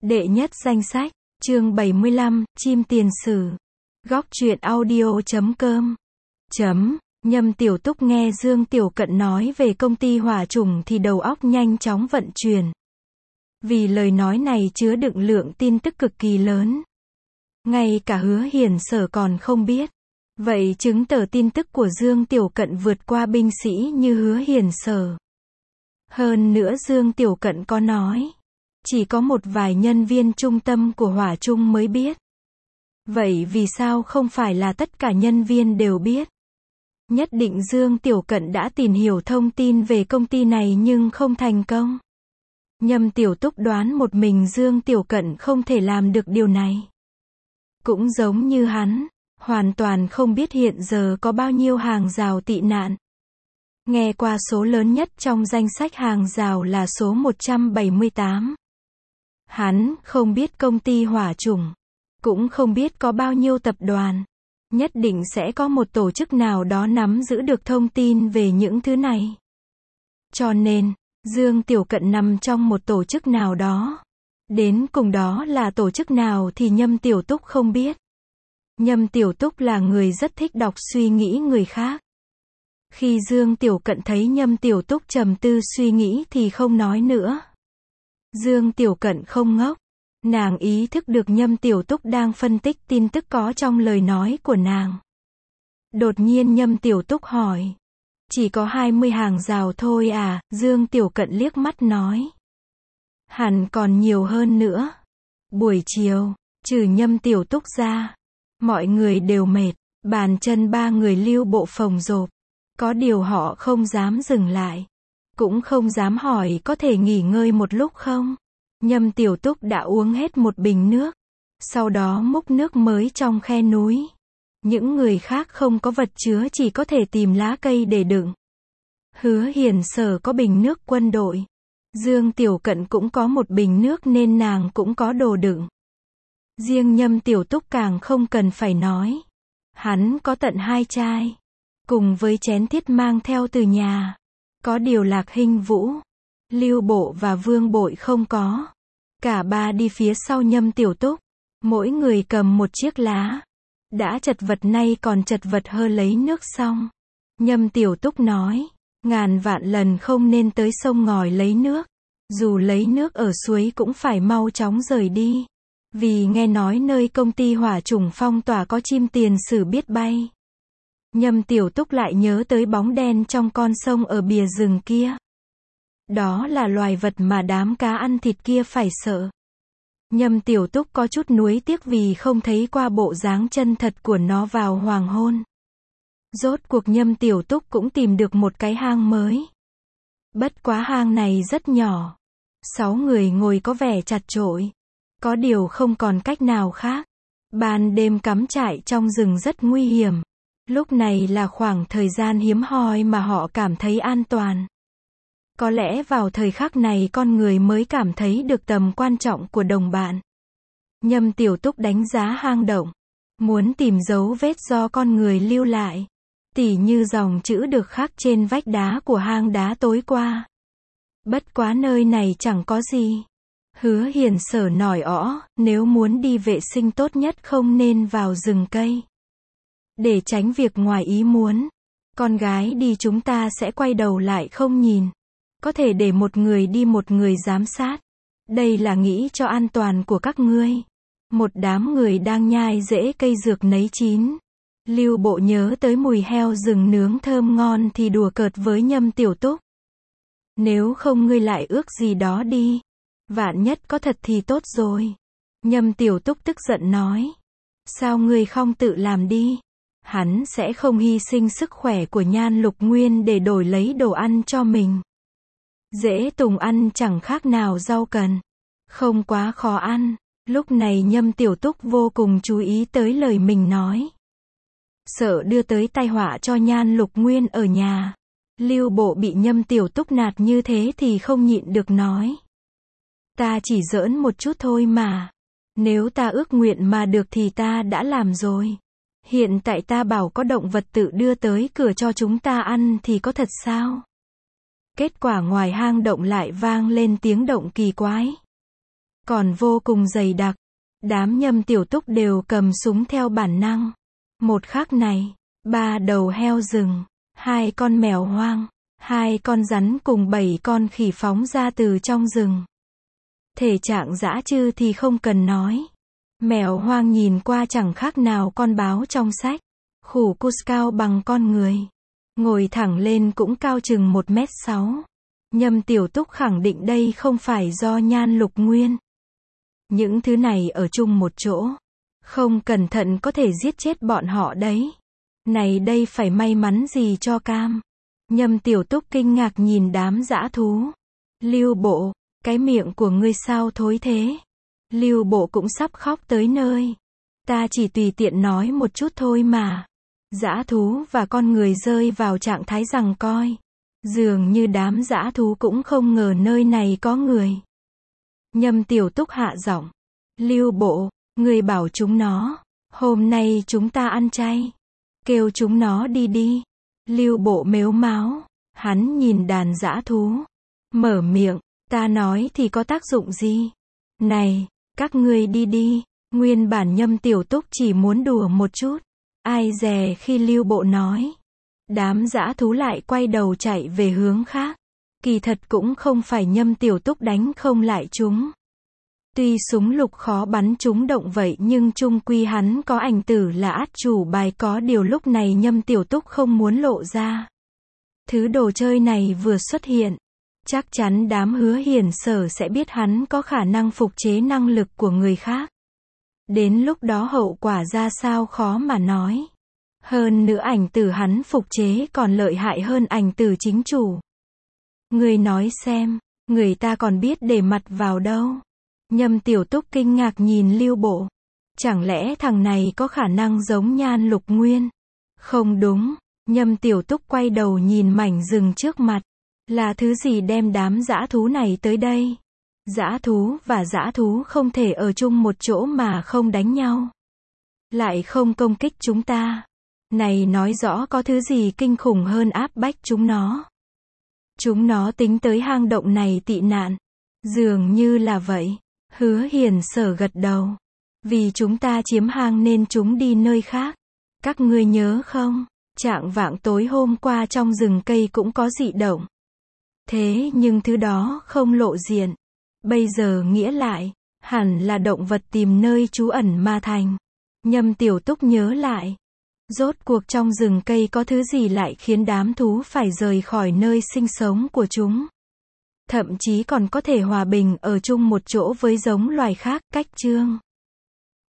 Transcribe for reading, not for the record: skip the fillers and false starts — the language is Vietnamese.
Đệ nhất danh sách, chương 75, chim tiền sử. Góc truyện audio.com. Nhâm Tiểu Túc nghe Dương Tiểu Cận nói về công ty hỏa chủng thì đầu óc nhanh chóng vận chuyển. Vì lời nói này chứa đựng lượng tin tức cực kỳ lớn. Ngay cả Hứa Hiển Sở còn không biết. Vậy chứng tỏ tin tức của Dương Tiểu Cận vượt qua binh sĩ như Hứa Hiển Sở. Hơn nữa Dương Tiểu Cận có nói, chỉ có một vài nhân viên trung tâm của Hỏa Trung mới biết. Vậy vì sao không phải là tất cả nhân viên đều biết? Nhất định Dương Tiểu Cận đã tìm hiểu thông tin về công ty này nhưng không thành công. Nhâm Tiểu Túc đoán một mình Dương Tiểu Cận không thể làm được điều này. Cũng giống như hắn, hoàn toàn không biết hiện giờ có bao nhiêu hàng rào tị nạn. Nghe qua số lớn nhất trong danh sách hàng rào là số 178. Hắn không biết công ty hỏa chủng, cũng không biết có bao nhiêu tập đoàn. Nhất định sẽ có một tổ chức nào đó nắm giữ được thông tin về những thứ này. Cho nên, Dương Tiểu Cận nằm trong một tổ chức nào đó. Đến cùng đó là tổ chức nào thì Nhâm Tiểu Túc không biết. Nhâm Tiểu Túc là người rất thích đọc suy nghĩ người khác. Khi Dương Tiểu Cận thấy Nhâm Tiểu Túc trầm tư suy nghĩ thì không nói nữa. Dương Tiểu Cận không ngốc. Nàng ý thức được Nhâm Tiểu Túc đang phân tích tin tức có trong lời nói của nàng. Đột nhiên Nhâm Tiểu Túc hỏi. Chỉ có 20 hàng rào thôi à? Dương Tiểu Cận liếc mắt nói. Hẳn còn nhiều hơn nữa. Buổi chiều, trừ Nhâm Tiểu Túc ra, mọi người đều mệt, bàn chân ba người Lưu Bộ phồng rộp. Có điều họ không dám dừng lại. Cũng không dám hỏi có thể nghỉ ngơi một lúc không? Nhâm Tiểu Túc đã uống hết một bình nước. Sau đó múc nước mới trong khe núi. Những người khác không có vật chứa chỉ có thể tìm lá cây để đựng. Hứa Hiển Sở có bình nước quân đội. Dương Tiểu Cận cũng có một bình nước nên nàng cũng có đồ đựng. Riêng Nhâm Tiểu Túc càng không cần phải nói. Hắn có tận 2 chai. Cùng với chén thiết mang theo từ nhà. Có điều Lạc Hinh Vũ, Lưu Bộ và Vương Bội không có. Cả ba đi phía sau Nhâm Tiểu Túc. Mỗi người cầm một chiếc lá. Đã chật vật nay còn chật vật hơn lấy nước xong. Nhâm Tiểu Túc nói, ngàn vạn lần không nên tới sông ngòi lấy nước. Dù lấy nước ở suối cũng phải mau chóng rời đi. Vì nghe nói nơi công ty hỏa chủng phong tỏa có chim tiền sử biết bay. Nhâm Tiểu Túc lại nhớ tới bóng đen trong con sông ở bìa rừng kia. Đó là loài vật mà đám cá ăn thịt kia phải sợ. Nhâm Tiểu Túc có chút nuối tiếc vì không thấy qua bộ dáng chân thật của nó vào hoàng hôn. Rốt cuộc Nhâm Tiểu Túc cũng tìm được một cái hang mới. Bất quá hang này rất nhỏ. 6 người ngồi có vẻ chật chội. Có điều không còn cách nào khác. Ban đêm cắm trại trong rừng rất nguy hiểm. Lúc này là khoảng thời gian hiếm hoi mà họ cảm thấy an toàn. Có lẽ vào thời khắc này con người mới cảm thấy được tầm quan trọng của đồng bạn. Nhâm Tiểu Túc đánh giá hang động. Muốn tìm dấu vết do con người lưu lại. Tỉ như dòng chữ được khắc trên vách đá của hang đá tối qua. Bất quá nơi này chẳng có gì. Hứa Hiển Sở nói nếu muốn đi vệ sinh tốt nhất không nên vào rừng cây. Để tránh việc ngoài ý muốn. Con gái đi chúng ta sẽ quay đầu lại không nhìn. Có thể để một người đi một người giám sát. Đây là nghĩ cho an toàn của các ngươi. Một đám người đang nhai rễ cây dược nấy chín. Lưu Bộ nhớ tới mùi heo rừng nướng thơm ngon thì đùa cợt với Nhâm Tiểu Túc. Nếu không ngươi lại ước gì đó đi. Vạn nhất có thật thì tốt rồi. Nhâm Tiểu Túc tức giận nói. Sao ngươi không tự làm đi? Hắn sẽ không hy sinh sức khỏe của Nhan Lục Nguyên để đổi lấy đồ ăn cho mình. Dễ tùng ăn chẳng khác nào rau cần. Không quá khó ăn. Lúc này Nhâm Tiểu Túc vô cùng chú ý tới lời mình nói. Sợ đưa tới tai họa cho Nhan Lục Nguyên ở nhà. Lưu Bộ bị Nhâm Tiểu Túc nạt như thế thì không nhịn được nói. Ta chỉ giỡn một chút thôi mà. Nếu ta ước nguyện mà được thì ta đã làm rồi. Hiện tại ta bảo có động vật tự đưa tới cửa cho chúng ta ăn thì có thật sao? Kết quả ngoài hang động lại vang lên tiếng động kỳ quái. còn vô cùng dày đặc. Đám Nhâm Tiểu Túc đều cầm súng theo bản năng. Một khắc này, 3 đầu heo rừng, 2 con mèo hoang, 2 con rắn cùng 7 con khỉ phóng ra từ trong rừng. Thể trạng dã chư thì không cần nói. Mèo hoang nhìn qua chẳng khác nào con báo trong sách. Khủ cus cao bằng con người. Ngồi thẳng lên cũng cao chừng 1m6. Nhâm Tiểu Túc khẳng định đây không phải do nhan lục nguyên. Những thứ này ở chung một chỗ. Không cẩn thận có thể giết chết bọn họ đấy. Này đây phải may mắn gì cho cam. Nhâm Tiểu Túc kinh ngạc nhìn đám dã thú. Lưu Bộ, cái miệng của ngươi sao thối thế? Lưu Bộ cũng sắp khóc tới nơi. Ta chỉ tùy tiện nói một chút thôi mà. Dã thú và con người rơi vào trạng thái giằng coi. Dường như đám dã thú cũng không ngờ nơi này có người. Nhâm Tiểu Túc hạ giọng. Lưu Bộ, người bảo chúng nó. Hôm nay chúng ta ăn chay. Kêu chúng nó đi đi. Lưu Bộ mếu máo. Hắn nhìn đàn dã thú. Mở miệng. Ta nói thì có tác dụng gì? Này, các ngươi đi đi. Nguyên bản Nhâm Tiểu Túc chỉ muốn đùa một chút. Ai dè khi Lưu Bộ nói. Đám dã thú lại quay đầu chạy về hướng khác. Kỳ thật cũng không phải Nhâm Tiểu Túc đánh không lại chúng. Tuy súng lục khó bắn chúng động vậy nhưng chung quy hắn có ảnh tử là át chủ bài, có điều lúc này Nhâm Tiểu Túc không muốn lộ ra. Thứ đồ chơi này vừa xuất hiện. Chắc chắn đám Hứa Hiển Sở sẽ biết hắn có khả năng phục chế năng lực của người khác. Đến lúc đó hậu quả ra sao khó mà nói. Hơn nữa ảnh tử hắn phục chế còn lợi hại hơn ảnh tử chính chủ. Người nói xem, người ta còn biết để mặt vào đâu. Nhâm Tiểu Túc kinh ngạc nhìn Lưu Bộ. Chẳng lẽ thằng này có khả năng giống nhan lục nguyên? Không đúng. Nhâm Tiểu Túc quay đầu nhìn mảnh rừng trước mặt. Là thứ gì đem đám dã thú này tới đây? Dã thú và dã thú không thể ở chung một chỗ mà không đánh nhau. Lại không công kích chúng ta. Này nói rõ có thứ gì kinh khủng hơn áp bách chúng nó. Chúng nó tính tới hang động này tị nạn. Dường như là vậy. Hứa Hiển Sở gật đầu. Vì chúng ta chiếm hang nên chúng đi nơi khác. Các ngươi nhớ không? Chạng vạng tối hôm qua trong rừng cây cũng có dị động. Thế nhưng thứ đó không lộ diện. Bây giờ nghĩa lại, hẳn là động vật tìm nơi trú ẩn mà thành. Nhâm Tiểu Túc nhớ lại. Rốt cuộc trong rừng cây có thứ gì lại khiến đám thú phải rời khỏi nơi sinh sống của chúng. Thậm chí còn có thể hòa bình ở chung một chỗ với giống loài khác. Cách chương